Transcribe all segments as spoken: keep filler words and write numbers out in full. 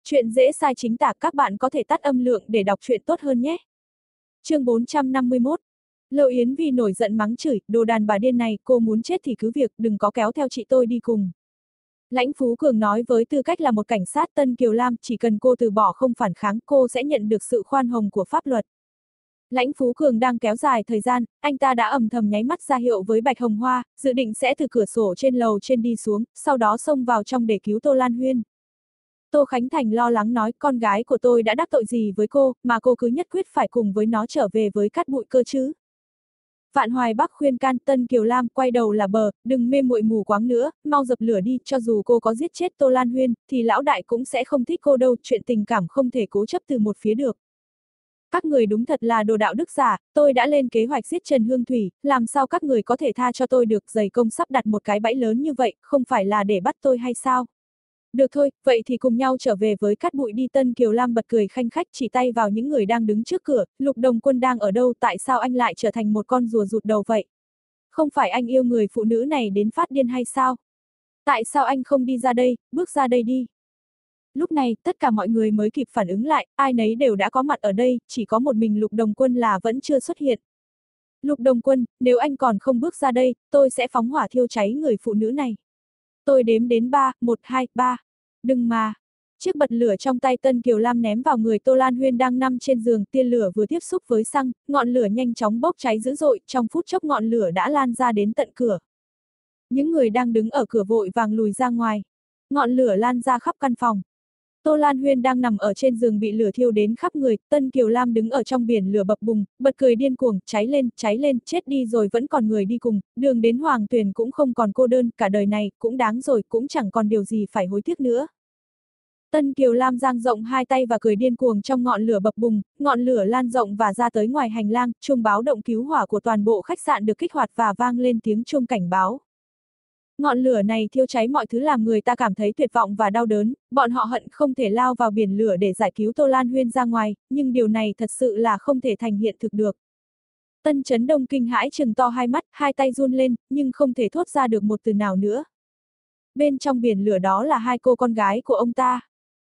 Chuyện dễ sai chính tả, các bạn có thể tắt âm lượng để đọc truyện tốt hơn nhé. Chương bốn trăm năm mươi mốt. Lâu Yến Vi nổi giận mắng chửi, đồ đàn bà điên này, cô muốn chết thì cứ việc, đừng có kéo theo chị tôi đi cùng. Lãnh Phú Cường nói với tư cách là một cảnh sát Tân Kiều Lam, chỉ cần cô từ bỏ không phản kháng, cô sẽ nhận được sự khoan hồng của pháp luật. Lãnh Phú Cường đang kéo dài thời gian, anh ta đã âm thầm nháy mắt ra hiệu với Bạch Hồng Hoa, dự định sẽ từ cửa sổ trên lầu trên đi xuống, sau đó xông vào trong để cứu Tô Lan Huyên. Tô Khánh Thành lo lắng nói, con gái của tôi đã đắc tội gì với cô, mà cô cứ nhất quyết phải cùng với nó trở về với Cát Bụi cơ chứ. Vạn Hoài Bắc khuyên can, Tân Kiều Lam quay đầu là bờ, đừng mê muội mù quáng nữa, mau dập lửa đi, cho dù cô có giết chết Tô Lan Huyên, thì lão đại cũng sẽ không thích cô đâu, chuyện tình cảm không thể cố chấp từ một phía được. Các người đúng thật là đồ đạo đức giả, tôi đã lên kế hoạch giết Trần Hương Thủy, làm sao các người có thể tha cho tôi được, dày công sắp đặt một cái bẫy lớn như vậy, không phải là để bắt tôi hay sao? Được thôi, vậy thì cùng nhau trở về với Cát Bụi đi. Tân Kiều Lam bật cười khanh khách, chỉ tay vào những người đang đứng trước cửa, Lục Đồng Quân đang ở đâu, tại sao anh lại trở thành một con rùa rụt đầu vậy? Không phải anh yêu người phụ nữ này đến phát điên hay sao? Tại sao anh không đi ra đây, bước ra đây đi? Lúc này, tất cả mọi người mới kịp phản ứng lại, ai nấy đều đã có mặt ở đây, chỉ có một mình Lục Đồng Quân là vẫn chưa xuất hiện. Lục Đồng Quân, nếu anh còn không bước ra đây, tôi sẽ phóng hỏa thiêu cháy người phụ nữ này. Tôi đếm đến ba, một, hai, ba. Đừng mà. Chiếc bật lửa trong tay Tân Kiều Lam ném vào người Tô Lan Huyên đang nằm trên giường, tia lửa vừa tiếp xúc với xăng, ngọn lửa nhanh chóng bốc cháy dữ dội, trong phút chốc ngọn lửa đã lan ra đến tận cửa. Những người đang đứng ở cửa vội vàng lùi ra ngoài. Ngọn lửa lan ra khắp căn phòng. Tô Lan Huyên đang nằm ở trên giường bị lửa thiêu đến khắp người, Tân Kiều Lam đứng ở trong biển lửa bập bùng, bật cười điên cuồng, cháy lên, cháy lên, chết đi rồi vẫn còn người đi cùng, đường đến Hoàng Tuyền cũng không còn cô đơn, cả đời này, cũng đáng rồi, cũng chẳng còn điều gì phải hối tiếc nữa. Tân Kiều Lam dang rộng hai tay và cười điên cuồng trong ngọn lửa bập bùng, ngọn lửa lan rộng và ra tới ngoài hành lang, chuông báo động cứu hỏa của toàn bộ khách sạn được kích hoạt và vang lên tiếng chuông cảnh báo. Ngọn lửa này thiêu cháy mọi thứ làm người ta cảm thấy tuyệt vọng và đau đớn, bọn họ hận không thể lao vào biển lửa để giải cứu Tô Lan Huyên ra ngoài, nhưng điều này thật sự là không thể thành hiện thực được. Tân Chấn Đông kinh hãi trừng to hai mắt, hai tay run lên, nhưng không thể thốt ra được một từ nào nữa. Bên trong biển lửa đó là hai cô con gái của ông ta.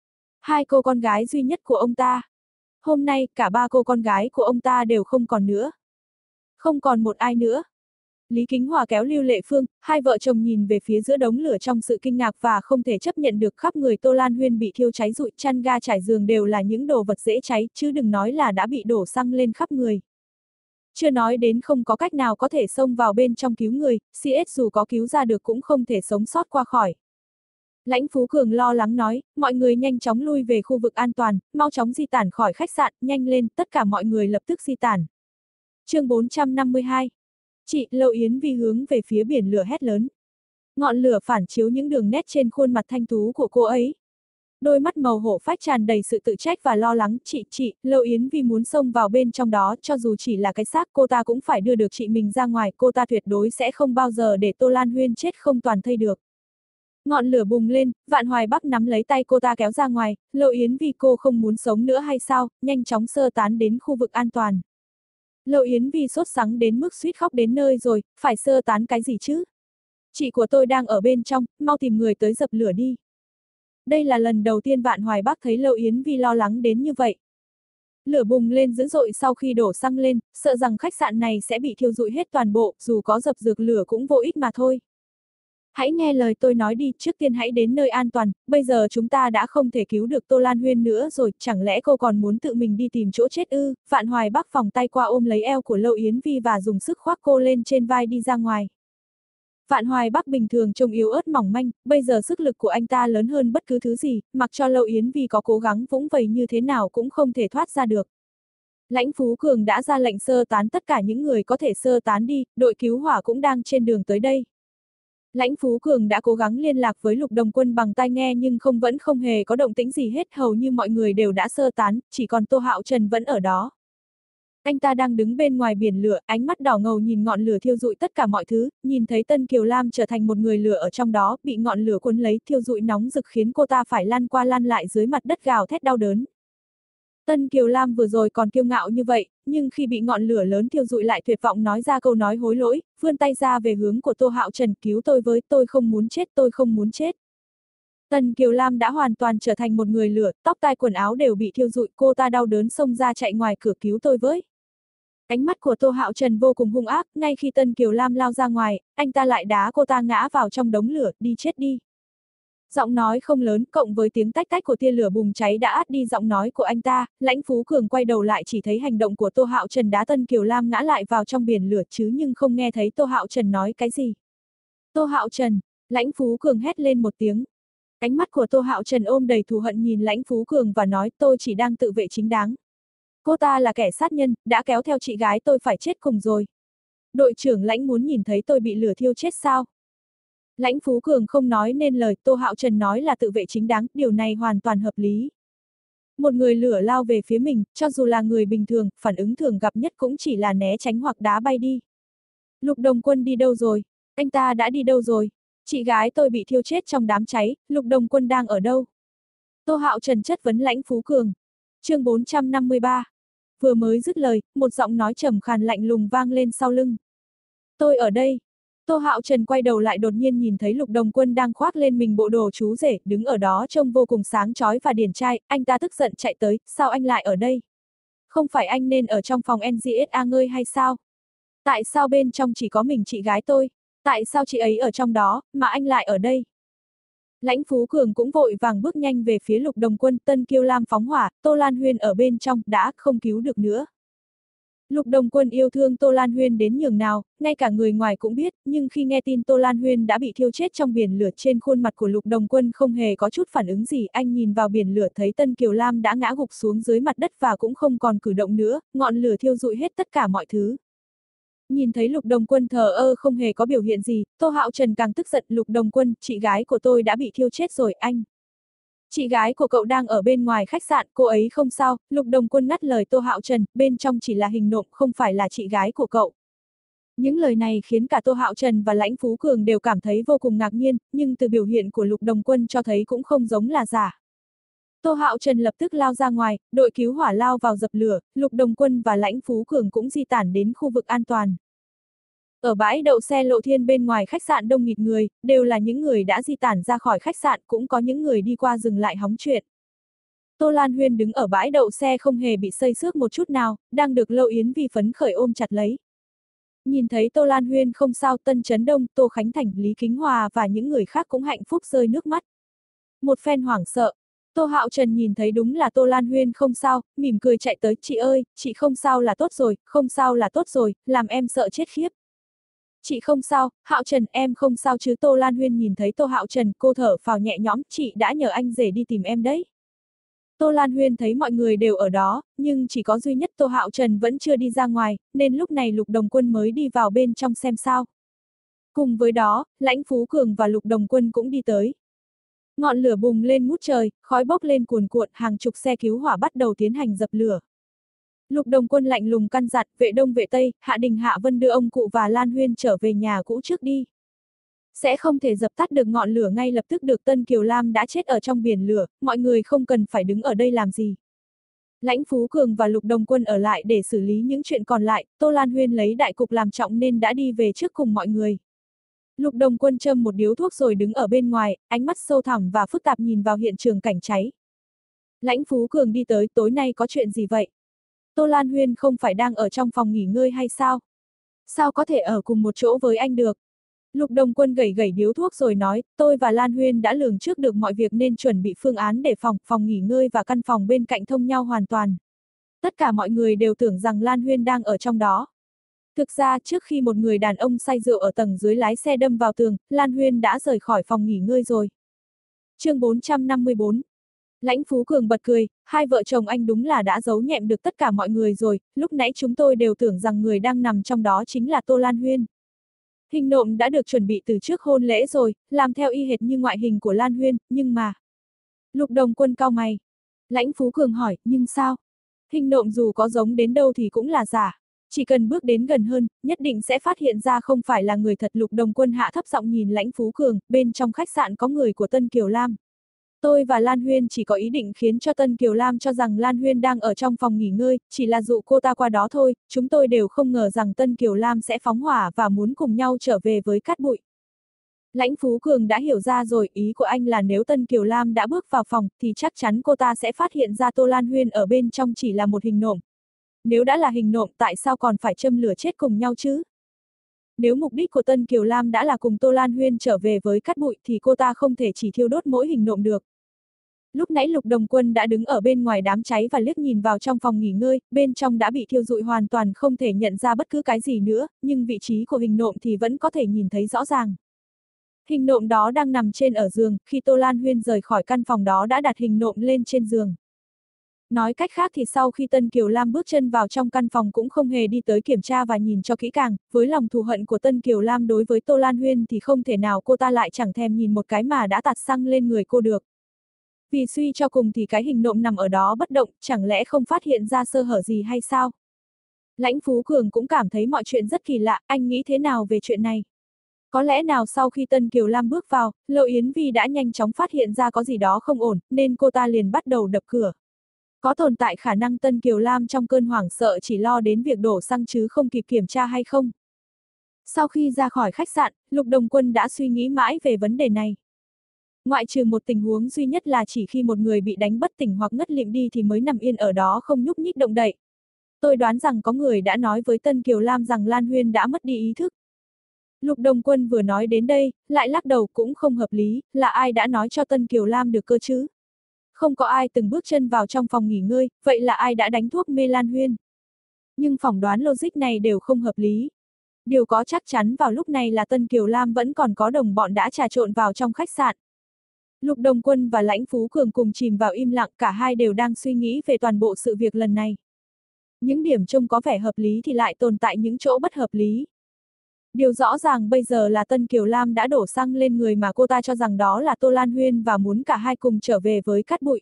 Hai cô con gái duy nhất của ông ta. Hôm nay, cả ba cô con gái của ông ta đều không còn nữa. Không còn một ai nữa. Lý Kính Hòa kéo Lưu Lệ Phương, hai vợ chồng nhìn về phía giữa đống lửa trong sự kinh ngạc và không thể chấp nhận được, khắp người Tô Lan Huyên bị thiêu cháy rụi, chăn ga trải giường đều là những đồ vật dễ cháy, chứ đừng nói là đã bị đổ xăng lên khắp người. Chưa nói đến không có cách nào có thể xông vào bên trong cứu người, xê ét dù có cứu ra được cũng không thể sống sót qua khỏi. Lãnh Phú Cường lo lắng nói, mọi người nhanh chóng lui về khu vực an toàn, mau chóng di tản khỏi khách sạn, nhanh lên, tất cả mọi người lập tức di tản. Chương bốn trăm năm mươi hai. Chị, Lâu Yến Vi hướng về phía biển lửa hét lớn. Ngọn lửa phản chiếu những đường nét trên khuôn mặt thanh tú của cô ấy. Đôi mắt màu hổ phách tràn đầy sự tự trách và lo lắng, chị, chị, Lâu Yến Vi muốn xông vào bên trong đó, cho dù chỉ là cái xác, cô ta cũng phải đưa được chị mình ra ngoài, cô ta tuyệt đối sẽ không bao giờ để Tô Lan Huyên chết không toàn thây được. Ngọn lửa bùng lên, Vạn Hoài Bắc nắm lấy tay cô ta kéo ra ngoài, Lâu Yến Vi, cô không muốn sống nữa hay sao, nhanh chóng sơ tán đến khu vực an toàn. Lâu Yến Vi sốt sắng đến mức suýt khóc đến nơi rồi, phải sơ tán cái gì chứ? Chị của tôi đang ở bên trong, mau tìm người tới dập lửa đi. Đây là lần đầu tiên Vạn Hoài Bắc thấy Lâu Yến Vi lo lắng đến như vậy. Lửa bùng lên dữ dội sau khi đổ xăng lên, sợ rằng khách sạn này sẽ bị thiêu rụi hết toàn bộ, dù có dập dược lửa cũng vô ích mà thôi. Hãy nghe lời tôi nói đi, trước tiên hãy đến nơi an toàn, bây giờ chúng ta đã không thể cứu được Tô Lan Huyên nữa rồi, chẳng lẽ cô còn muốn tự mình đi tìm chỗ chết ư? Vạn Hoài Bắc vòng tay qua ôm lấy eo của Lâu Yến Vi và dùng sức khoác cô lên trên vai đi ra ngoài. Vạn Hoài Bắc bình thường trông yếu ớt mỏng manh, bây giờ sức lực của anh ta lớn hơn bất cứ thứ gì, mặc cho Lâu Yến Vi có cố gắng vũng vầy như thế nào cũng không thể thoát ra được. Lãnh Phú Cường đã ra lệnh sơ tán tất cả những người có thể sơ tán đi, đội cứu hỏa cũng đang trên đường tới đây. Lãnh Phú Cường đã cố gắng liên lạc với Lục Đồng Quân bằng tai nghe nhưng không vẫn không hề có động tĩnh gì hết, hầu như mọi người đều đã sơ tán, chỉ còn Tô Hạo Trần vẫn ở đó. Anh ta đang đứng bên ngoài biển lửa, ánh mắt đỏ ngầu nhìn ngọn lửa thiêu rụi tất cả mọi thứ, nhìn thấy Tân Kiều Lam trở thành một người lửa ở trong đó, bị ngọn lửa cuốn lấy, thiêu rụi nóng rực khiến cô ta phải lăn qua lăn lại dưới mặt đất gào thét đau đớn. Tân Kiều Lam vừa rồi còn kiêu ngạo như vậy, nhưng khi bị ngọn lửa lớn thiêu rụi lại tuyệt vọng nói ra câu nói hối lỗi, vươn tay ra về hướng của Tô Hạo Trần, cứu tôi với, tôi không muốn chết, tôi không muốn chết. Tân Kiều Lam đã hoàn toàn trở thành một người lửa, tóc tai quần áo đều bị thiêu rụi, cô ta đau đớn xông ra chạy ngoài cửa cứu tôi với. Ánh mắt của Tô Hạo Trần vô cùng hung ác, ngay khi Tân Kiều Lam lao ra ngoài, anh ta lại đá cô ta ngã vào trong đống lửa, đi chết đi. Giọng nói không lớn, cộng với tiếng tách tách của tia lửa bùng cháy đã át đi giọng nói của anh ta, Lãnh Phú Cường quay đầu lại chỉ thấy hành động của Tô Hạo Trần đá Tân Kiều Lam ngã lại vào trong biển lửa chứ nhưng không nghe thấy Tô Hạo Trần nói cái gì. Tô Hạo Trần, Lãnh Phú Cường hét lên một tiếng. Ánh mắt của Tô Hạo Trần ôm đầy thù hận nhìn Lãnh Phú Cường và nói tôi chỉ đang tự vệ chính đáng. Cô ta là kẻ sát nhân, đã kéo theo chị gái tôi phải chết cùng rồi. Đội trưởng Lãnh muốn nhìn thấy tôi bị lửa thiêu chết sao? Lãnh Phú Cường không nói nên lời, Tô Hạo Trần nói là tự vệ chính đáng, điều này hoàn toàn hợp lý. Một người lửa lao về phía mình, cho dù là người bình thường, phản ứng thường gặp nhất cũng chỉ là né tránh hoặc đá bay đi. Lục Đồng Quân đi đâu rồi? Anh ta đã đi đâu rồi? Chị gái tôi bị thiêu chết trong đám cháy, Lục Đồng Quân đang ở đâu? Tô Hạo Trần chất vấn Lãnh Phú Cường. Chương bốn trăm năm mươi ba. Vừa mới dứt lời, một giọng nói trầm khàn lạnh lùng vang lên sau lưng. Tôi ở đây. Tô Hạo Trần quay đầu lại đột nhiên nhìn thấy Lục Đồng Quân đang khoác lên mình bộ đồ chú rể, đứng ở đó trông vô cùng sáng chói và điển trai, anh ta tức giận chạy tới, sao anh lại ở đây? Không phải anh nên ở trong phòng en giê ét a ngơi hay sao? Tại sao bên trong chỉ có mình chị gái tôi? Tại sao chị ấy ở trong đó, mà anh lại ở đây? Lãnh Phú Cường cũng vội vàng bước nhanh về phía Lục Đồng Quân, Tân Kiêu Lam phóng hỏa, Tô Lan Huyên ở bên trong, đã không cứu được nữa. Lục Đồng Quân yêu thương Tô Lan Huyên đến nhường nào, ngay cả người ngoài cũng biết, nhưng khi nghe tin Tô Lan Huyên đã bị thiêu chết trong biển lửa trên khuôn mặt của Lục Đồng Quân không hề có chút phản ứng gì, anh nhìn vào biển lửa thấy Tân Kiều Lam đã ngã gục xuống dưới mặt đất và cũng không còn cử động nữa, ngọn lửa thiêu rụi hết tất cả mọi thứ. Nhìn thấy Lục Đồng Quân thờ ơ không hề có biểu hiện gì, Tô Hạo Trần càng tức giận, Lục Đồng Quân, chị gái của tôi đã bị thiêu chết rồi anh. Chị gái của cậu đang ở bên ngoài khách sạn, cô ấy không sao, Lục Đồng Quân ngắt lời Tô Hạo Trần, bên trong chỉ là hình nộm, không phải là chị gái của cậu. Những lời này khiến cả Tô Hạo Trần và Lãnh Phú Cường đều cảm thấy vô cùng ngạc nhiên, nhưng từ biểu hiện của Lục Đồng Quân cho thấy cũng không giống là giả. Tô Hạo Trần lập tức lao ra ngoài, đội cứu hỏa lao vào dập lửa, Lục Đồng Quân và Lãnh Phú Cường cũng di tản đến khu vực an toàn. Ở bãi đậu xe Lộ Thiên bên ngoài khách sạn đông nghịt người, đều là những người đã di tản ra khỏi khách sạn, cũng có những người đi qua dừng lại hóng chuyện. Tô Lan Huyên đứng ở bãi đậu xe không hề bị xây xước một chút nào, đang được Lâu Yến Vi phấn khởi ôm chặt lấy. Nhìn thấy Tô Lan Huyên không sao, Tân Chấn Đông, Tô Khánh Thành, Lý Kính Hòa và những người khác cũng hạnh phúc rơi nước mắt. Một phen hoảng sợ, Tô Hạo Trần nhìn thấy đúng là Tô Lan Huyên không sao, mỉm cười chạy tới, chị ơi, chị không sao là tốt rồi, không sao là tốt rồi, làm em sợ chết khiếp. Chị không sao, Hạo Trần em không sao chứ. Tô Lan Huyên nhìn thấy Tô Hạo Trần, cô thở phào nhẹ nhõm, chị đã nhờ anh rể đi tìm em đấy. Tô Lan Huyên thấy mọi người đều ở đó, nhưng chỉ có duy nhất Tô Hạo Trần vẫn chưa đi ra ngoài, nên lúc này Lục Đồng Quân mới đi vào bên trong xem sao. Cùng với đó, Lãnh Phú Cường và Lục Đồng Quân cũng đi tới. Ngọn lửa bùng lên ngút trời, khói bốc lên cuồn cuộn, hàng chục xe cứu hỏa bắt đầu tiến hành dập lửa. Lục Đồng Quân lạnh lùng căn dặn, vệ đông vệ tây, Hạ Đình Hạ Vân đưa ông cụ và Lan Huyên trở về nhà cũ trước đi. Sẽ không thể dập tắt được ngọn lửa ngay lập tức được, Tân Kiều Lam đã chết ở trong biển lửa, mọi người không cần phải đứng ở đây làm gì. Lãnh Phú Cường và Lục Đồng Quân ở lại để xử lý những chuyện còn lại, Tô Lan Huyên lấy đại cục làm trọng nên đã đi về trước cùng mọi người. Lục Đồng Quân châm một điếu thuốc rồi đứng ở bên ngoài, ánh mắt sâu thẳm và phức tạp nhìn vào hiện trường cảnh cháy. Lãnh Phú Cường đi tới, tối nay có chuyện gì vậy? Tô Lan Huyên không phải đang ở trong phòng nghỉ ngơi hay sao? Sao có thể ở cùng một chỗ với anh được? Lục Đồng Quân gẩy gẩy điếu thuốc rồi nói, tôi và Lan Huyên đã lường trước được mọi việc nên chuẩn bị phương án để phòng, phòng nghỉ ngơi và căn phòng bên cạnh thông nhau hoàn toàn. Tất cả mọi người đều tưởng rằng Lan Huyên đang ở trong đó. Thực ra trước khi một người đàn ông say rượu ở tầng dưới lái xe đâm vào tường, Lan Huyên đã rời khỏi phòng nghỉ ngơi rồi. Chương bốn trăm năm mươi tư. Lãnh Phú Cường bật cười, hai vợ chồng anh đúng là đã giấu nhẹm được tất cả mọi người rồi, lúc nãy chúng tôi đều tưởng rằng người đang nằm trong đó chính là Tô Lan Huyên. Hình nộm đã được chuẩn bị từ trước hôn lễ rồi, làm theo y hệt như ngoại hình của Lan Huyên, nhưng mà... Lục Đồng Quân cau mày. Lãnh Phú Cường hỏi, nhưng sao? Hình nộm dù có giống đến đâu thì cũng là giả. Chỉ cần bước đến gần hơn, nhất định sẽ phát hiện ra không phải là người thật. Lục Đồng Quân hạ thấp giọng nhìn Lãnh Phú Cường, bên trong khách sạn có người của Tân Kiều Lam. Tôi và Lan Huyên chỉ có ý định khiến cho Tân Kiều Lam cho rằng Lan Huyên đang ở trong phòng nghỉ ngơi, chỉ là dụ cô ta qua đó thôi, chúng tôi đều không ngờ rằng Tân Kiều Lam sẽ phóng hỏa và muốn cùng nhau trở về với cát bụi. Lãnh Phú Cường đã hiểu ra rồi, ý của anh là nếu Tân Kiều Lam đã bước vào phòng thì chắc chắn cô ta sẽ phát hiện ra Tô Lan Huyên ở bên trong chỉ là một hình nộm. Nếu đã là hình nộm tại sao còn phải châm lửa chết cùng nhau chứ? Nếu mục đích của Tân Kiều Lam đã là cùng Tô Lan Huyên trở về với cát bụi thì cô ta không thể chỉ thiêu đốt mỗi hình nộm được. Lúc nãy Lục Đồng Quân đã đứng ở bên ngoài đám cháy và liếc nhìn vào trong phòng nghỉ ngơi, bên trong đã bị thiêu rụi hoàn toàn không thể nhận ra bất cứ cái gì nữa, nhưng vị trí của hình nộm thì vẫn có thể nhìn thấy rõ ràng. Hình nộm đó đang nằm trên ở giường, khi Tô Lan Huyên rời khỏi căn phòng đó đã đặt hình nộm lên trên giường. Nói cách khác thì sau khi Tân Kiều Lam bước chân vào trong căn phòng cũng không hề đi tới kiểm tra và nhìn cho kỹ càng, với lòng thù hận của Tân Kiều Lam đối với Tô Lan Huyên thì không thể nào cô ta lại chẳng thèm nhìn một cái mà đã tạt xăng lên người cô được. Vì suy cho cùng thì cái hình nộm nằm ở đó bất động, chẳng lẽ không phát hiện ra sơ hở gì hay sao? Lãnh Phú Cường cũng cảm thấy mọi chuyện rất kỳ lạ, anh nghĩ thế nào về chuyện này? Có lẽ nào sau khi Tân Kiều Lam bước vào, Lộ Yến Vi đã nhanh chóng phát hiện ra có gì đó không ổn, nên cô ta liền bắt đầu đập cửa. Có tồn tại khả năng Tân Kiều Lam trong cơn hoảng sợ chỉ lo đến việc đổ xăng chứ không kịp kiểm tra hay không? Sau khi ra khỏi khách sạn, Lục Đồng Quân đã suy nghĩ mãi về vấn đề này. Ngoại trừ một tình huống duy nhất là chỉ khi một người bị đánh bất tỉnh hoặc ngất lịm đi thì mới nằm yên ở đó không nhúc nhích động đậy. Tôi đoán rằng có người đã nói với Tân Kiều Lam rằng Lan Huyên đã mất đi ý thức. Lục Đồng Quân vừa nói đến đây, lại lắc đầu cũng không hợp lý, là ai đã nói cho Tân Kiều Lam được cơ chứ? Không có ai từng bước chân vào trong phòng nghỉ ngơi, vậy là ai đã đánh thuốc mê Lan Huyên? Nhưng phỏng đoán logic này đều không hợp lý. Điều có chắc chắn vào lúc này là Tân Kiều Lam vẫn còn có đồng bọn đã trà trộn vào trong khách sạn. Lục Đồng Quân và Lãnh Phú Cường cùng chìm vào im lặng, cả hai đều đang suy nghĩ về toàn bộ sự việc lần này. Những điểm trông có vẻ hợp lý thì lại tồn tại những chỗ bất hợp lý. Điều rõ ràng bây giờ là Tân Kiều Lam đã đổ xăng lên người mà cô ta cho rằng đó là Tô Lan Huyên và muốn cả hai cùng trở về với cát bụi.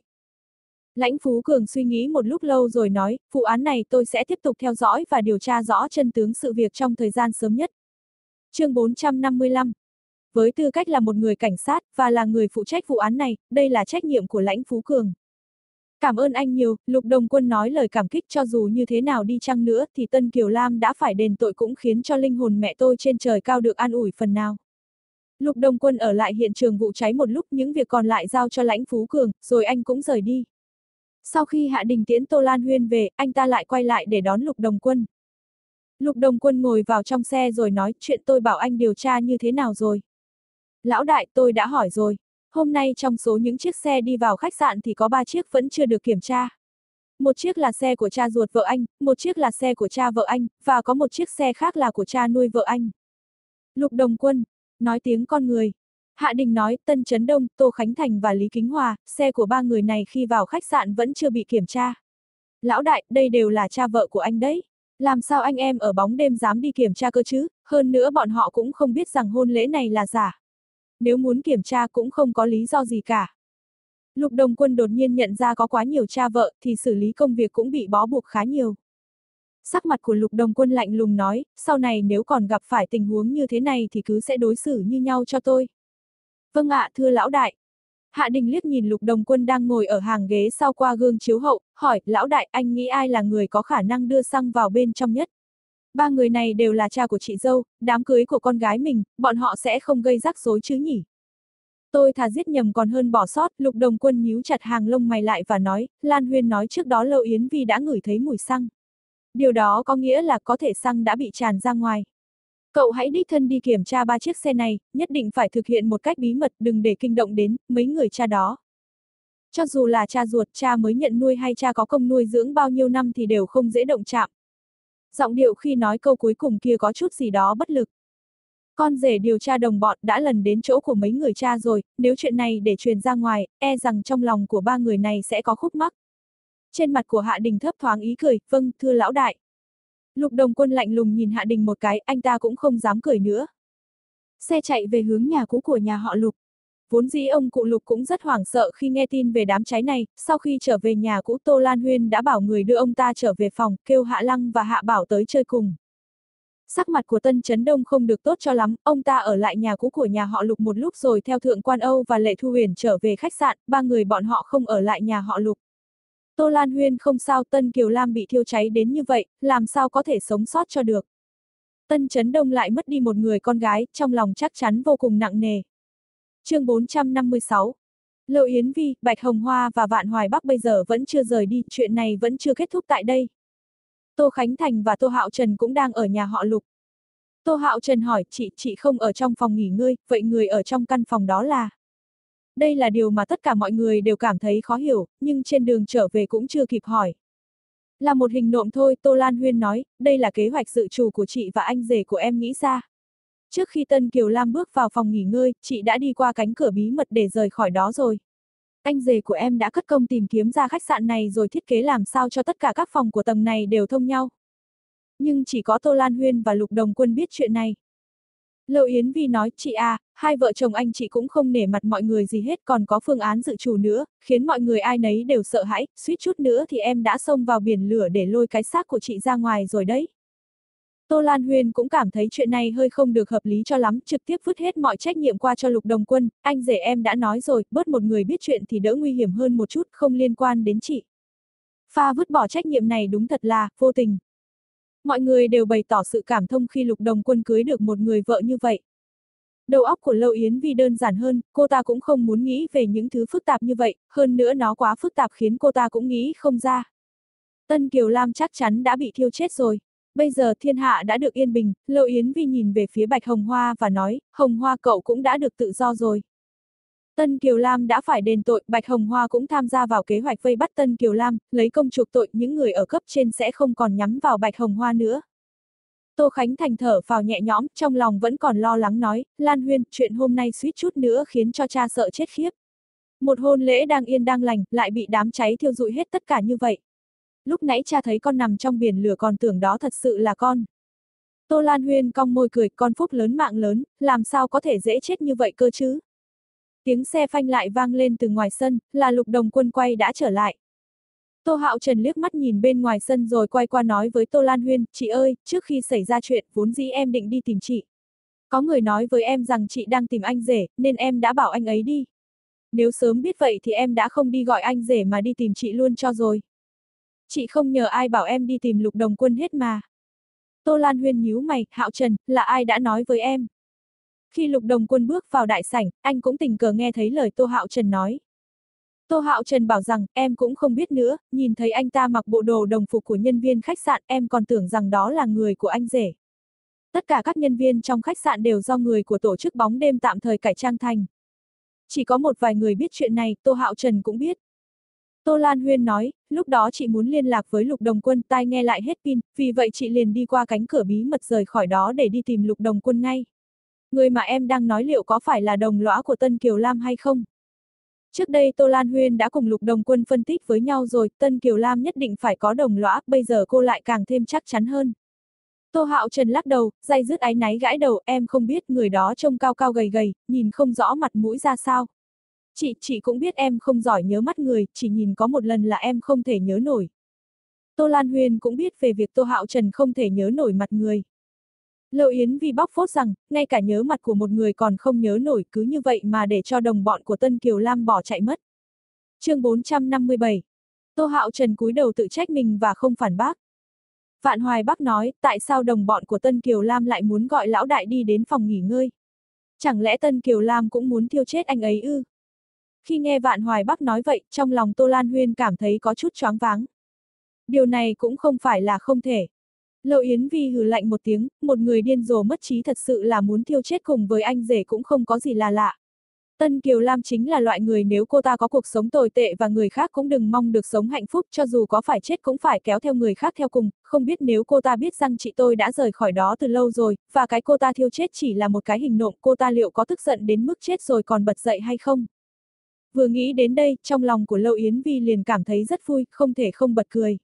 Lãnh Phú Cường suy nghĩ một lúc lâu rồi nói, vụ án này tôi sẽ tiếp tục theo dõi và điều tra rõ chân tướng sự việc trong thời gian sớm nhất. Chương bốn trăm năm mươi lăm. Với tư cách là một người cảnh sát và là người phụ trách vụ án này, đây là trách nhiệm của Lãnh Phú Cường. Cảm ơn anh nhiều, Lục Đồng Quân nói lời cảm kích, cho dù như thế nào đi chăng nữa thì Tân Kiều Lam đã phải đền tội cũng khiến cho linh hồn mẹ tôi trên trời cao được an ủi phần nào. Lục Đồng Quân ở lại hiện trường vụ cháy một lúc, những việc còn lại giao cho Lãnh Phú Cường, rồi anh cũng rời đi. Sau khi Hạ Đình tiễn Tô Lan Huyên về, anh ta lại quay lại để đón Lục Đồng Quân. Lục Đồng Quân ngồi vào trong xe rồi nói, chuyện tôi bảo anh điều tra như thế nào rồi? Lão đại, tôi đã hỏi rồi. Hôm nay trong số những chiếc xe đi vào khách sạn thì có ba chiếc vẫn chưa được kiểm tra. Một chiếc là xe của cha ruột vợ anh, một chiếc là xe của cha vợ anh, và có một chiếc xe khác là của cha nuôi vợ anh. Lục Đồng Quân nói tiếng con người. Hạ Đình nói, Tân Trấn Đông, Tô Khánh Thành và Lý Kính Hòa, xe của ba người này khi vào khách sạn vẫn chưa bị kiểm tra. Lão đại, đây đều là cha vợ của anh đấy. Làm sao anh em ở bóng đêm dám đi kiểm tra cơ chứ, hơn nữa bọn họ cũng không biết rằng hôn lễ này là giả. Nếu muốn kiểm tra cũng không có lý do gì cả. Lục Đồng Quân đột nhiên nhận ra có quá nhiều cha vợ thì xử lý công việc cũng bị bó buộc khá nhiều. Sắc mặt của Lục Đồng Quân lạnh lùng nói, sau này nếu còn gặp phải tình huống như thế này thì cứ sẽ đối xử như nhau cho tôi. Vâng ạ, thưa lão đại. Hạ Đình liếc nhìn Lục Đồng Quân đang ngồi ở hàng ghế sau qua gương chiếu hậu, hỏi, lão đại, anh nghĩ ai là người có khả năng đưa xăng vào bên trong nhất? Ba người này đều là cha của chị dâu, đám cưới của con gái mình, bọn họ sẽ không gây rắc rối chứ nhỉ? Tôi thà giết nhầm còn hơn bỏ sót, Lục Đồng Quân nhíu chặt hàng lông mày lại và nói, Lan Huyên nói trước đó Lộ Yến Vi đã ngửi thấy mùi xăng. Điều đó có nghĩa là có thể xăng đã bị tràn ra ngoài. Cậu hãy đích thân đi kiểm tra ba chiếc xe này, nhất định phải thực hiện một cách bí mật, đừng để kinh động đến mấy người cha đó. Cho dù là cha ruột, cha mới nhận nuôi hay cha có công nuôi dưỡng bao nhiêu năm thì đều không dễ động chạm. Giọng điệu khi nói câu cuối cùng kia có chút gì đó bất lực. Con rể điều tra đồng bọn đã lần đến chỗ của mấy người cha rồi, nếu chuyện này để truyền ra ngoài, e rằng trong lòng của ba người này sẽ có khúc mắc. Trên mặt của Hạ Đình thấp thoáng ý cười, vâng, thưa lão đại. Lục Đồng Quân lạnh lùng nhìn Hạ Đình một cái, anh ta cũng không dám cười nữa. Xe chạy về hướng nhà cũ của nhà họ Lục. Vốn dĩ ông cụ Lục cũng rất hoảng sợ khi nghe tin về đám cháy này, sau khi trở về nhà cũ Tô Lan Huyên đã bảo người đưa ông ta trở về phòng, kêu Hạ Lăng và Hạ Bảo tới chơi cùng. Sắc mặt của Tân Trấn Đông không được tốt cho lắm, ông ta ở lại nhà cũ của nhà họ Lục một lúc rồi theo Thượng Quan Âu và Lệ Thu Huyền trở về khách sạn, ba người bọn họ không ở lại nhà họ Lục. Tô Lan Huyên không sao, Tân Kiều Lam bị thiêu cháy đến như vậy, làm sao có thể sống sót cho được. Tân Chấn Đông lại mất đi một người con gái, trong lòng chắc chắn vô cùng nặng nề. Chương bốn trăm năm mươi sáu. Lâu Yến Vi, Bạch Hồng Hoa và Vạn Hoài Bắc bây giờ vẫn chưa rời đi, chuyện này vẫn chưa kết thúc tại đây. Tô Khánh Thành và Tô Hạo Trần cũng đang ở nhà họ Lục. Tô Hạo Trần hỏi, chị, chị không ở trong phòng nghỉ ngơi, vậy người ở trong căn phòng đó là? Đây là điều mà tất cả mọi người đều cảm thấy khó hiểu, nhưng trên đường trở về cũng chưa kịp hỏi. Là một hình nộm thôi, Tô Lan Huyên nói, đây là kế hoạch dự trù của chị và anh rể của em nghĩ ra. Trước khi Tân Kiều Lam bước vào phòng nghỉ ngơi, chị đã đi qua cánh cửa bí mật để rời khỏi đó rồi. Anh rể của em đã cất công tìm kiếm ra khách sạn này rồi thiết kế làm sao cho tất cả các phòng của tầng này đều thông nhau. Nhưng chỉ có Tô Lan Huyên và Lục Đồng Quân biết chuyện này. Lâu Yến Vi nói, chị à, hai vợ chồng anh chị cũng không nể mặt mọi người gì hết, còn có phương án dự trù nữa, khiến mọi người ai nấy đều sợ hãi, suýt chút nữa thì em đã xông vào biển lửa để lôi cái xác của chị ra ngoài rồi đấy. Tô Lan Huyên cũng cảm thấy chuyện này hơi không được hợp lý cho lắm, trực tiếp vứt hết mọi trách nhiệm qua cho Lục Đồng Quân, anh rể em đã nói rồi, bớt một người biết chuyện thì đỡ nguy hiểm hơn một chút, không liên quan đến chị. Pha vứt bỏ trách nhiệm này đúng thật là vô tình. Mọi người đều bày tỏ sự cảm thông khi Lục Đồng Quân cưới được một người vợ như vậy. Đầu óc của Lâu Yến Vi đơn giản hơn, cô ta cũng không muốn nghĩ về những thứ phức tạp như vậy, hơn nữa nó quá phức tạp khiến cô ta cũng nghĩ không ra. Tân Kiều Lam chắc chắn đã bị thiêu chết rồi. Bây giờ thiên hạ đã được yên bình, Lâu Yến Vi nhìn về phía Bạch Hồng Hoa và nói, Hồng Hoa cậu cũng đã được tự do rồi. Tân Kiều Lam đã phải đền tội, Bạch Hồng Hoa cũng tham gia vào kế hoạch vây bắt Tân Kiều Lam, lấy công chuộc tội, những người ở cấp trên sẽ không còn nhắm vào Bạch Hồng Hoa nữa. Tô Khánh Thành thở phào nhẹ nhõm, trong lòng vẫn còn lo lắng nói, Lan Huyên, chuyện hôm nay suýt chút nữa khiến cho cha sợ chết khiếp. Một hôn lễ đang yên đang lành, lại bị đám cháy thiêu rụi hết tất cả như vậy. Lúc nãy cha thấy con nằm trong biển lửa còn tưởng đó thật sự là con. Tô Lan Huyên cong môi cười, con phúc lớn mạng lớn, làm sao có thể dễ chết như vậy cơ chứ? Tiếng xe phanh lại vang lên từ ngoài sân, là Lục Đồng Quân quay đã trở lại. Tô Hạo Trần liếc mắt nhìn bên ngoài sân rồi quay qua nói với Tô Lan Huyên, chị ơi, trước khi xảy ra chuyện, vốn dĩ em định đi tìm chị. Có người nói với em rằng chị đang tìm anh rể, nên em đã bảo anh ấy đi. Nếu sớm biết vậy thì em đã không đi gọi anh rể mà đi tìm chị luôn cho rồi. Chị không nhờ ai bảo em đi tìm Lục Đồng Quân hết mà. Tô Lan Huyên nhíu mày, Hạo Trần, là ai đã nói với em? Khi Lục Đồng Quân bước vào đại sảnh, anh cũng tình cờ nghe thấy lời Tô Hạo Trần nói. Tô Hạo Trần bảo rằng, em cũng không biết nữa, nhìn thấy anh ta mặc bộ đồ đồng phục của nhân viên khách sạn, em còn tưởng rằng đó là người của anh rể. Tất cả các nhân viên trong khách sạn đều do người của tổ chức bóng đêm tạm thời cải trang thành. Chỉ có một vài người biết chuyện này, Tô Hạo Trần cũng biết. Tô Lan Huyên nói, lúc đó chị muốn liên lạc với Lục Đồng Quân, tai nghe lại hết pin, vì vậy chị liền đi qua cánh cửa bí mật rời khỏi đó để đi tìm Lục Đồng Quân ngay. Người mà em đang nói liệu có phải là đồng lõa của Tân Kiều Lam hay không? Trước đây Tô Lan Huyên đã cùng Lục Đồng Quân phân tích với nhau rồi, Tân Kiều Lam nhất định phải có đồng lõa, bây giờ cô lại càng thêm chắc chắn hơn. Tô Hạo Trần lắc đầu, day dứt áy náy gãi đầu, em không biết người đó trông cao cao gầy gầy, nhìn không rõ mặt mũi ra sao. Chị, chị cũng biết em không giỏi nhớ mắt người, chỉ nhìn có một lần là em không thể nhớ nổi. Tô Lan Huyên cũng biết về việc Tô Hạo Trần không thể nhớ nổi mặt người. Lâu Yến Vi bóc phốt rằng, ngay cả nhớ mặt của một người còn không nhớ nổi, cứ như vậy mà để cho đồng bọn của Tân Kiều Lam bỏ chạy mất. Chương bốn trăm năm mươi bảy. Tô Hạo Trần cúi đầu tự trách mình và không phản bác. Vạn Hoài Bắc nói, tại sao đồng bọn của Tân Kiều Lam lại muốn gọi lão đại đi đến phòng nghỉ ngơi? Chẳng lẽ Tân Kiều Lam cũng muốn thiêu chết anh ấy ư? Khi nghe Vạn Hoài Bắc nói vậy, trong lòng Tô Lan Huyên cảm thấy có chút choáng váng. Điều này cũng không phải là không thể. Lâu Yến Vi hừ lạnh một tiếng, một người điên rồ mất trí thật sự là muốn thiêu chết cùng với anh rể cũng không có gì là lạ. Tân Kiều Lam chính là loại người nếu cô ta có cuộc sống tồi tệ và người khác cũng đừng mong được sống hạnh phúc, cho dù có phải chết cũng phải kéo theo người khác theo cùng, không biết nếu cô ta biết rằng chị tôi đã rời khỏi đó từ lâu rồi, và cái cô ta thiêu chết chỉ là một cái hình nộm, cô ta liệu có tức giận đến mức chết rồi còn bật dậy hay không? Vừa nghĩ đến đây, trong lòng của Lâu Yến Vi liền cảm thấy rất vui, không thể không bật cười.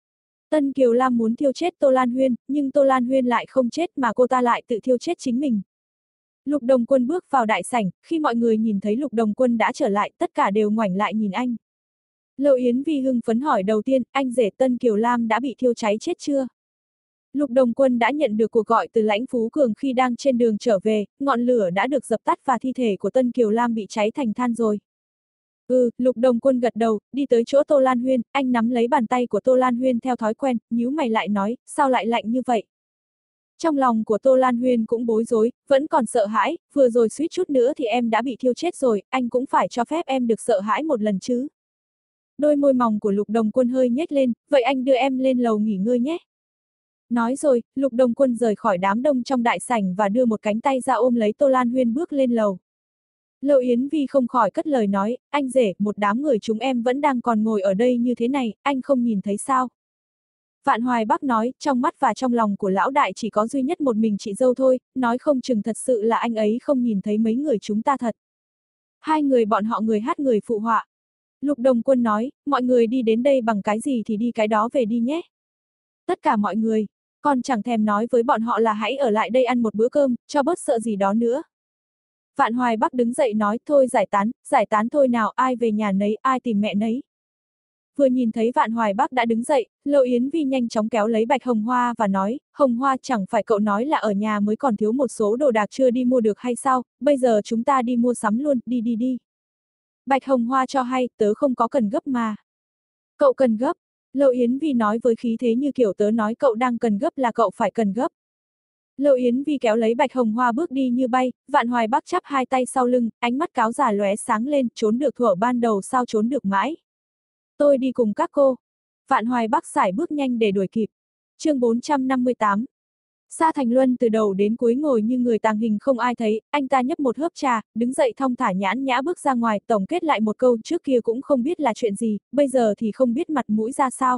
Tân Kiều Lam muốn thiêu chết Tô Lan Huyên, nhưng Tô Lan Huyên lại không chết mà cô ta lại tự thiêu chết chính mình. Lục Đồng Quân bước vào đại sảnh, khi mọi người nhìn thấy Lục Đồng Quân đã trở lại, tất cả đều ngoảnh lại nhìn anh. Lâu Yến Vi hưng phấn hỏi đầu tiên, anh rể Tân Kiều Lam đã bị thiêu cháy chết chưa? Lục Đồng Quân đã nhận được cuộc gọi từ Lãnh Phú Cường khi đang trên đường trở về, ngọn lửa đã được dập tắt và thi thể của Tân Kiều Lam bị cháy thành than rồi. Ừ, Lục Đồng Quân gật đầu, đi tới chỗ Tô Lan Huyên, anh nắm lấy bàn tay của Tô Lan Huyên theo thói quen, nhíu mày lại nói, sao lại lạnh như vậy? Trong lòng của Tô Lan Huyên cũng bối rối, vẫn còn sợ hãi, vừa rồi suýt chút nữa thì em đã bị thiêu chết rồi, anh cũng phải cho phép em được sợ hãi một lần chứ. Đôi môi mỏng của Lục Đồng Quân hơi nhếch lên, vậy anh đưa em lên lầu nghỉ ngơi nhé. Nói rồi, Lục Đồng Quân rời khỏi đám đông trong đại sảnh và đưa một cánh tay ra ôm lấy Tô Lan Huyên bước lên lầu. Lâu Yến Vi không khỏi cất lời nói, anh rể, một đám người chúng em vẫn đang còn ngồi ở đây như thế này, anh không nhìn thấy sao? Vạn Hoài Bắc nói, trong mắt và trong lòng của lão đại chỉ có duy nhất một mình chị dâu thôi, nói không chừng thật sự là anh ấy không nhìn thấy mấy người chúng ta thật. Hai người bọn họ người hát người phụ họa. Lục Đồng Quân nói, mọi người đi đến đây bằng cái gì thì đi cái đó về đi nhé. Tất cả mọi người, còn chẳng thèm nói với bọn họ là hãy ở lại đây ăn một bữa cơm, cho bớt sợ gì đó nữa. Vạn Hoài Bắc đứng dậy nói, thôi giải tán, giải tán thôi nào, ai về nhà nấy, ai tìm mẹ nấy. Vừa nhìn thấy Vạn Hoài Bắc đã đứng dậy, Lâu Yến Vi nhanh chóng kéo lấy Bạch Hồng Hoa và nói, Hồng Hoa chẳng phải cậu nói là ở nhà mới còn thiếu một số đồ đạc chưa đi mua được hay sao, bây giờ chúng ta đi mua sắm luôn, đi đi đi. Bạch Hồng Hoa cho hay, tớ không có cần gấp mà. Cậu cần gấp, Lâu Yến Vi nói với khí thế như kiểu tớ nói cậu đang cần gấp là cậu phải cần gấp. Lâu Yến Vi kéo lấy Bạch Hồng Hoa bước đi như bay, Vạn Hoài Bắc chắp hai tay sau lưng, ánh mắt cáo già lóe sáng lên, trốn được thuở ban đầu sao trốn được mãi. Tôi đi cùng các cô. Vạn Hoài Bắc sải bước nhanh để đuổi kịp. Chương bốn trăm năm mươi tám. Sa Thành Luân từ đầu đến cuối ngồi như người tàng hình không ai thấy, anh ta nhấp một hớp trà, đứng dậy thong thả nhãn nhã bước ra ngoài, tổng kết lại một câu trước kia cũng không biết là chuyện gì, bây giờ thì không biết mặt mũi ra sao.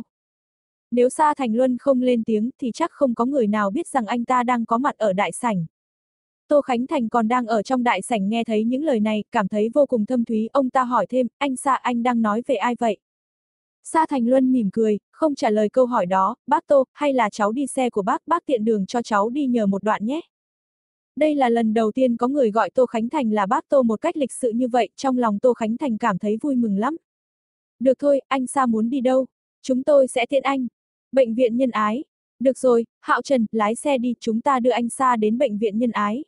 Nếu Sa Thành Luân không lên tiếng thì chắc không có người nào biết rằng anh ta đang có mặt ở đại sảnh. Tô Khánh Thành còn đang ở trong đại sảnh nghe thấy những lời này, cảm thấy vô cùng thâm thúy, ông ta hỏi thêm, anh Sa anh đang nói về ai vậy? Sa Thành Luân mỉm cười, không trả lời câu hỏi đó, bác Tô, hay là cháu đi xe của bác, bác tiện đường cho cháu đi nhờ một đoạn nhé. Đây là lần đầu tiên có người gọi Tô Khánh Thành là bác Tô một cách lịch sự như vậy, trong lòng Tô Khánh Thành cảm thấy vui mừng lắm. Được thôi, anh Sa muốn đi đâu? Chúng tôi sẽ tiện anh. Bệnh viện Nhân Ái. Được rồi, Hạo Trần, lái xe đi, chúng ta đưa anh Sa đến bệnh viện Nhân Ái.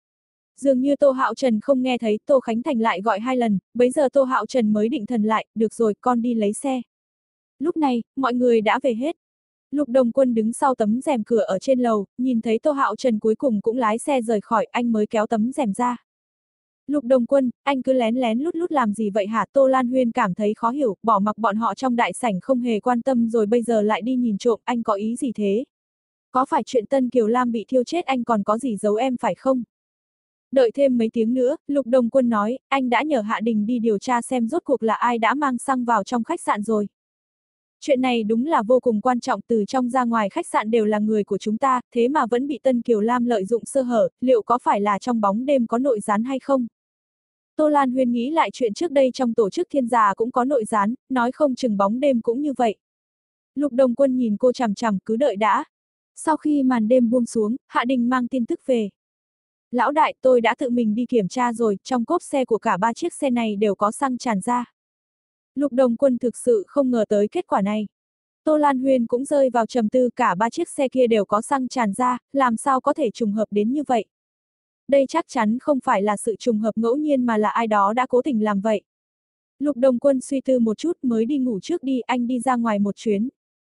Dường như Tô Hạo Trần không nghe thấy Tô Khánh Thành lại gọi hai lần, bấy giờ Tô Hạo Trần mới định thần lại, được rồi, con đi lấy xe. Lúc này, mọi người đã về hết. Lục Đồng Quân đứng sau tấm rèm cửa ở trên lầu, nhìn thấy Tô Hạo Trần cuối cùng cũng lái xe rời khỏi, anh mới kéo tấm rèm ra. Lục Đồng Quân, anh cứ lén lén lút lút làm gì vậy hả? Tô Lan Huyên cảm thấy khó hiểu, bỏ mặc bọn họ trong đại sảnh không hề quan tâm rồi bây giờ lại đi nhìn trộm, anh có ý gì thế? Có phải chuyện Tân Kiều Lam bị thiêu chết anh còn có gì giấu em phải không? Đợi thêm mấy tiếng nữa, Lục Đồng Quân nói, anh đã nhờ Hạ Đình đi điều tra xem rốt cuộc là ai đã mang xăng vào trong khách sạn rồi. Chuyện này đúng là vô cùng quan trọng, từ trong ra ngoài khách sạn đều là người của chúng ta, thế mà vẫn bị Tân Kiều Lam lợi dụng sơ hở, liệu có phải là trong bóng đêm có nội gián hay không? Tô Lan Huyên nghĩ lại chuyện trước đây trong tổ chức Thiên Già cũng có nội gián, nói không chừng bóng đêm cũng như vậy. Lục Đồng Quân nhìn cô chằm chằm, cứ đợi đã. Sau khi màn đêm buông xuống, Hạ Đình mang tin tức về. Lão đại, tôi đã tự mình đi kiểm tra rồi, trong cốp xe của cả ba chiếc xe này đều có xăng tràn ra. Lục Đồng Quân thực sự không ngờ tới kết quả này. Tô Lan Huyên cũng rơi vào trầm tư, cả ba chiếc xe kia đều có xăng tràn ra, làm sao có thể trùng hợp đến như vậy. Đây chắc chắn không phải là sự trùng hợp ngẫu nhiên mà là ai đó đã cố tình làm vậy. Lục Đồng Quân suy tư một chút mới đi ngủ trước đi, anh đi ra ngoài một chuyến.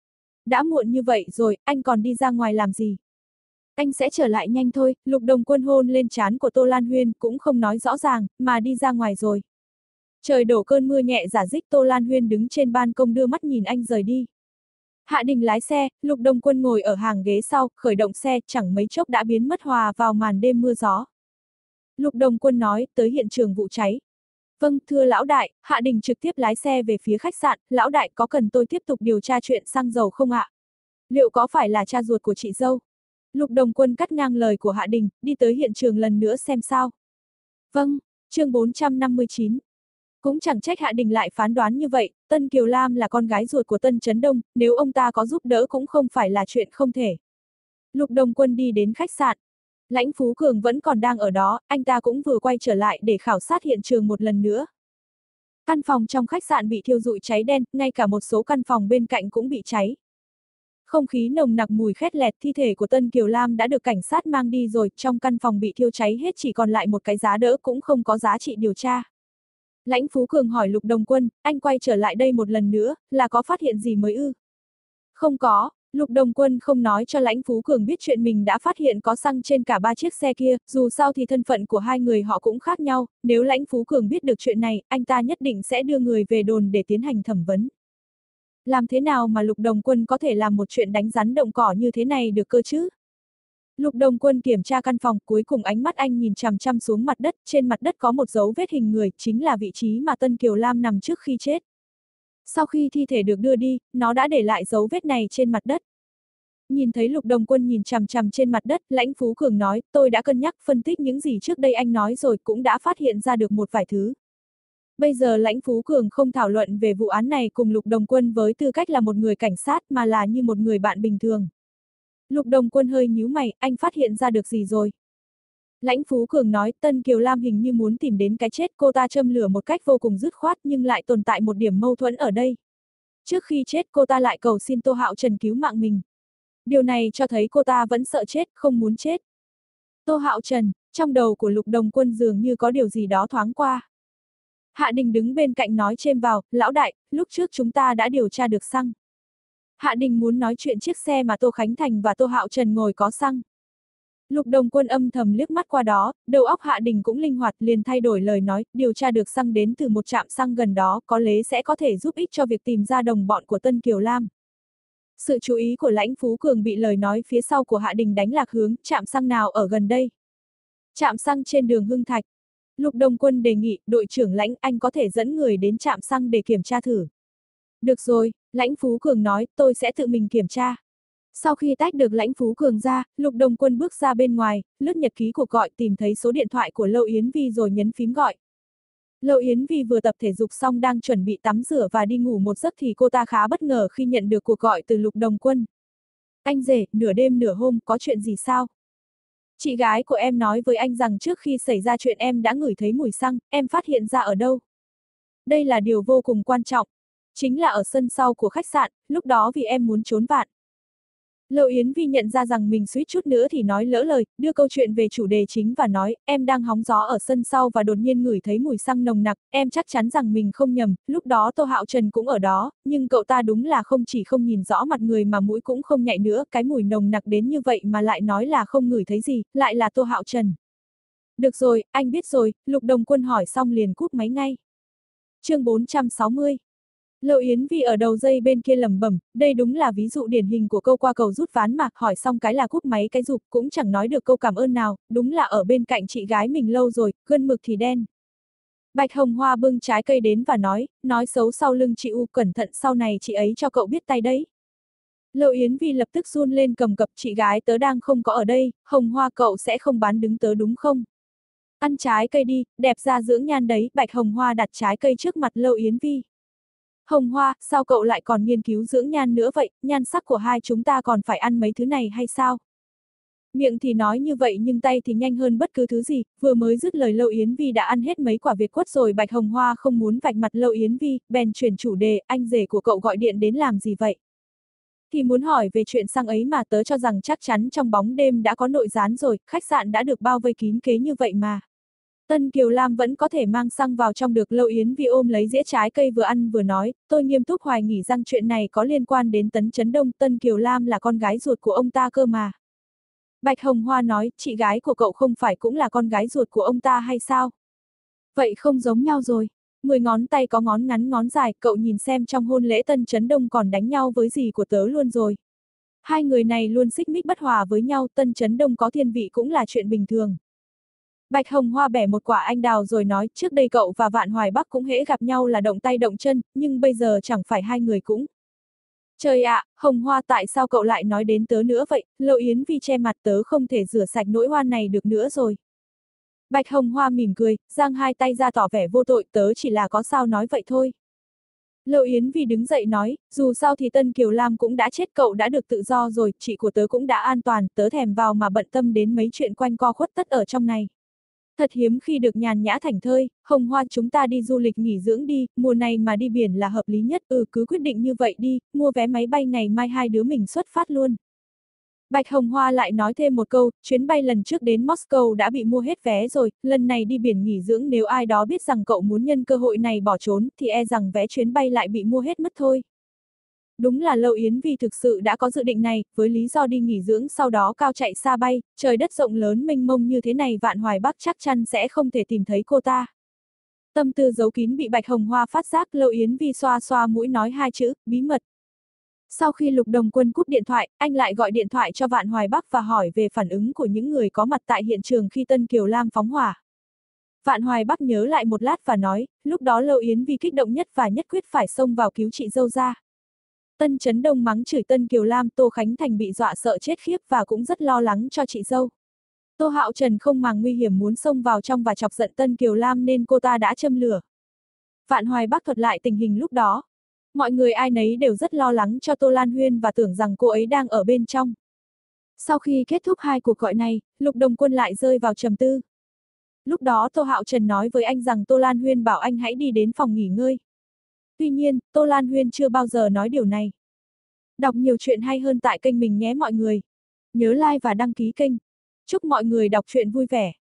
Đã muộn như vậy rồi, anh còn đi ra ngoài làm gì? Anh sẽ trở lại nhanh thôi, Lục Đồng Quân hôn lên trán của Tô Lan Huyên cũng không nói rõ ràng, mà đi ra ngoài rồi. Trời đổ cơn mưa nhẹ rả rích, Tô Lan Huyên đứng trên ban công đưa mắt nhìn anh rời đi. Hạ Đình lái xe, Lục Đồng Quân ngồi ở hàng ghế sau, khởi động xe, chẳng mấy chốc đã biến mất hòa vào màn đêm mưa gió. Lục Đồng Quân nói, tới hiện trường vụ cháy. Vâng, thưa lão đại, Hạ Đình trực tiếp lái xe về phía khách sạn, lão đại có cần tôi tiếp tục điều tra chuyện xăng dầu không ạ? Liệu có phải là cha ruột của chị dâu? Lục Đồng Quân cắt ngang lời của Hạ Đình, đi tới hiện trường lần nữa xem sao. Vâng, chương bốn trăm năm mươi chín. Cũng chẳng trách Hạ Đình lại phán đoán như vậy, Tân Kiều Lam là con gái ruột của Tân Chấn Đông, nếu ông ta có giúp đỡ cũng không phải là chuyện không thể. Lục Đồng Quân đi đến khách sạn. Lãnh Phú Cường vẫn còn đang ở đó, anh ta cũng vừa quay trở lại để khảo sát hiện trường một lần nữa. Căn phòng trong khách sạn bị thiêu rụi cháy đen, ngay cả một số căn phòng bên cạnh cũng bị cháy. Không khí nồng nặc mùi khét lẹt, thi thể của Tân Kiều Lam đã được cảnh sát mang đi rồi, trong căn phòng bị thiêu cháy hết chỉ còn lại một cái giá đỡ cũng không có giá trị điều tra. Lãnh Phú Cường hỏi Lục Đồng Quân, anh quay trở lại đây một lần nữa, là có phát hiện gì mới ư? Không có, Lục Đồng Quân không nói cho Lãnh Phú Cường biết chuyện mình đã phát hiện có xăng trên cả ba chiếc xe kia, dù sao thì thân phận của hai người họ cũng khác nhau, nếu Lãnh Phú Cường biết được chuyện này, anh ta nhất định sẽ đưa người về đồn để tiến hành thẩm vấn. Làm thế nào mà Lục Đồng Quân có thể làm một chuyện đánh rắn động cỏ như thế này được cơ chứ? Lục Đồng Quân kiểm tra căn phòng, cuối cùng ánh mắt anh nhìn chằm chằm xuống mặt đất, trên mặt đất có một dấu vết hình người, chính là vị trí mà Tân Kiều Lam nằm trước khi chết. Sau khi thi thể được đưa đi, nó đã để lại dấu vết này trên mặt đất. Nhìn thấy Lục Đồng Quân nhìn chằm chằm trên mặt đất, Lãnh Phú Cường nói, tôi đã cân nhắc phân tích những gì trước đây anh nói rồi, cũng đã phát hiện ra được một vài thứ. Bây giờ Lãnh Phú Cường không thảo luận về vụ án này cùng Lục Đồng Quân với tư cách là một người cảnh sát mà là như một người bạn bình thường. Lục Đồng Quân hơi nhíu mày, anh phát hiện ra được gì rồi? Lãnh Phú Cường nói, Tân Kiều Lam hình như muốn tìm đến cái chết, cô ta châm lửa một cách vô cùng dứt khoát nhưng lại tồn tại một điểm mâu thuẫn ở đây. Trước khi chết cô ta lại cầu xin Tô Hạo Trần cứu mạng mình. Điều này cho thấy cô ta vẫn sợ chết, không muốn chết. Tô Hạo Trần, trong đầu của Lục Đồng Quân dường như có điều gì đó thoáng qua. Hạ Đình đứng bên cạnh nói chêm vào, lão đại, lúc trước chúng ta đã điều tra được xăng. Hạ Đình muốn nói chuyện chiếc xe mà Tô Khánh Thành và Tô Hạo Trần ngồi có xăng. Lục Đồng Quân âm thầm liếc mắt qua đó, đầu óc Hạ Đình cũng linh hoạt liền thay đổi lời nói, điều tra được xăng đến từ một trạm xăng gần đó, có lẽ sẽ có thể giúp ích cho việc tìm ra đồng bọn của Tân Kiều Lam. Sự chú ý của Lãnh Phú Cường bị lời nói phía sau của Hạ Đình đánh lạc hướng, trạm xăng nào ở gần đây? Trạm xăng trên đường Hưng Thạch. Lục Đồng Quân đề nghị, đội trưởng Lãnh, anh có thể dẫn người đến trạm xăng để kiểm tra thử. Được rồi, Lãnh Phú Cường nói, tôi sẽ tự mình kiểm tra. Sau khi tách được Lãnh Phú Cường ra, Lục Đồng Quân bước ra bên ngoài, lướt nhật ký cuộc gọi tìm thấy số điện thoại của Lâu Yến Vi rồi nhấn phím gọi. Lâu Yến Vi vừa tập thể dục xong đang chuẩn bị tắm rửa và đi ngủ một giấc thì cô ta khá bất ngờ khi nhận được cuộc gọi từ Lục Đồng Quân. Anh rể, nửa đêm nửa hôm, có chuyện gì sao? Chị gái của em nói với anh rằng trước khi xảy ra chuyện em đã ngửi thấy mùi xăng, em phát hiện ra ở đâu? Đây là điều vô cùng quan trọng. Chính là ở sân sau của khách sạn, lúc đó vì em muốn trốn vạn. Lâu Yến Vi nhận ra rằng mình suýt chút nữa thì nói lỡ lời, đưa câu chuyện về chủ đề chính và nói, em đang hóng gió ở sân sau và đột nhiên ngửi thấy mùi xăng nồng nặc, em chắc chắn rằng mình không nhầm, lúc đó Tô Hạo Trần cũng ở đó, nhưng cậu ta đúng là không chỉ không nhìn rõ mặt người mà mũi cũng không nhạy nữa, cái mùi nồng nặc đến như vậy mà lại nói là không ngửi thấy gì, lại là Tô Hạo Trần. Được rồi, anh biết rồi, Lục Đồng Quân hỏi xong liền cúp máy ngay. Chương bốn trăm sáu mươi. Lâu Yến Vi ở đầu dây bên kia lẩm bẩm, đây đúng là ví dụ điển hình của câu qua cầu rút ván mà, hỏi xong cái là cúp máy cái rụp, cũng chẳng nói được câu cảm ơn nào, đúng là ở bên cạnh chị gái mình lâu rồi, gân mực thì đen. Bạch Hồng Hoa bưng trái cây đến và nói, nói xấu sau lưng chị U, cẩn thận sau này chị ấy cho cậu biết tay đấy. Lâu Yến Vi lập tức run lên cầm cập, chị gái tớ đang không có ở đây, Hồng Hoa cậu sẽ không bán đứng tớ đúng không? Ăn trái cây đi, đẹp ra dưỡng nhan đấy, Bạch Hồng Hoa đặt trái cây trước mặt Lâu Yến Vi. Hồng Hoa, sao cậu lại còn nghiên cứu dưỡng nhan nữa vậy, nhan sắc của hai chúng ta còn phải ăn mấy thứ này hay sao? Miệng thì nói như vậy nhưng tay thì nhanh hơn bất cứ thứ gì, vừa mới dứt lời Lâu Yến Vi đã ăn hết mấy quả Việt quất rồi. Bạch Hồng Hoa không muốn vạch mặt Lâu Yến Vi, bèn chuyển chủ đề, anh rể của cậu gọi điện đến làm gì vậy? Thì muốn hỏi về chuyện xăng ấy mà, tớ cho rằng chắc chắn trong bóng đêm đã có nội gián rồi, khách sạn đã được bao vây kín kế như vậy mà. Tân Kiều Lam vẫn có thể mang xăng vào trong được. Lâu Yến Vi ôm lấy dĩa trái cây vừa ăn vừa nói, tôi nghiêm túc hoài nghi rằng chuyện này có liên quan đến Tấn Chấn Đông, Tân Kiều Lam là con gái ruột của ông ta cơ mà. Bạch Hồng Hoa nói, chị gái của cậu không phải cũng là con gái ruột của ông ta hay sao? Vậy không giống nhau rồi. Mười ngón tay có ngón ngắn ngón dài, cậu nhìn xem trong hôn lễ Tân Chấn Đông còn đánh nhau với dì của tớ luôn rồi. Hai người này luôn xích mích bất hòa với nhau, Tân Chấn Đông có thiên vị cũng là chuyện bình thường. Bạch Hồng Hoa bẻ một quả anh đào rồi nói, trước đây cậu và Vạn Hoài Bắc cũng hễ gặp nhau là động tay động chân, nhưng bây giờ chẳng phải hai người cũng. Trời ạ, à, Hồng Hoa tại sao cậu lại nói đến tớ nữa vậy, Lâu Yến Vi che mặt, tớ không thể rửa sạch nỗi oan này được nữa rồi. Bạch Hồng Hoa mỉm cười, giang hai tay ra tỏ vẻ vô tội, tớ chỉ là có sao nói vậy thôi. Lâu Yến Vi đứng dậy nói, dù sao thì Tân Kiều Lam cũng đã chết, cậu đã được tự do rồi, chị của tớ cũng đã an toàn, tớ thèm vào mà bận tâm đến mấy chuyện quanh co khuất tất ở trong này. Thật hiếm khi được nhàn nhã thảnh thơi, Hồng Hoa chúng ta đi du lịch nghỉ dưỡng đi, mùa này mà đi biển là hợp lý nhất, ừ cứ quyết định như vậy đi, mua vé máy bay ngày mai hai đứa mình xuất phát luôn. Bạch Hồng Hoa lại nói thêm một câu, chuyến bay lần trước đến Moscow đã bị mua hết vé rồi, lần này đi biển nghỉ dưỡng nếu ai đó biết rằng cậu muốn nhân cơ hội này bỏ trốn thì e rằng vé chuyến bay lại bị mua hết mất thôi. Đúng là Lâu Yến Vi thực sự đã có dự định này, với lý do đi nghỉ dưỡng sau đó cao chạy xa bay, trời đất rộng lớn mênh mông như thế này Vạn Hoài Bắc chắc chắn sẽ không thể tìm thấy cô ta. Tâm tư giấu kín bị Bạch Hồng Hoa phát giác, Lâu Yến Vi xoa xoa mũi nói hai chữ, bí mật. Sau khi Lục Đồng Quân cúp điện thoại, anh lại gọi điện thoại cho Vạn Hoài Bắc và hỏi về phản ứng của những người có mặt tại hiện trường khi Tân Kiều Lam phóng hỏa. Vạn Hoài Bắc nhớ lại một lát và nói, lúc đó Lâu Yến Vi kích động nhất và nhất quyết phải xông vào cứu chị dâu ra. Tân Chấn Đông mắng chửi Tân Kiều Lam, Tô Khánh Thành bị dọa sợ chết khiếp và cũng rất lo lắng cho chị dâu. Tô Hạo Trần không màng nguy hiểm muốn xông vào trong và chọc giận Tân Kiều Lam nên cô ta đã châm lửa. Vạn Hoài Bắc thuật lại tình hình lúc đó. Mọi người ai nấy đều rất lo lắng cho Tô Lan Huyên và tưởng rằng cô ấy đang ở bên trong. Sau khi kết thúc hai cuộc gọi này, Lục Đồng Quân lại rơi vào trầm tư. Lúc đó Tô Hạo Trần nói với anh rằng Tô Lan Huyên bảo anh hãy đi đến phòng nghỉ ngơi. Tuy nhiên, Tô Lan Huyên chưa bao giờ nói điều này. Đọc nhiều chuyện hay hơn tại kênh mình nhé mọi người. Nhớ like và đăng ký kênh. Chúc mọi người đọc truyện vui vẻ.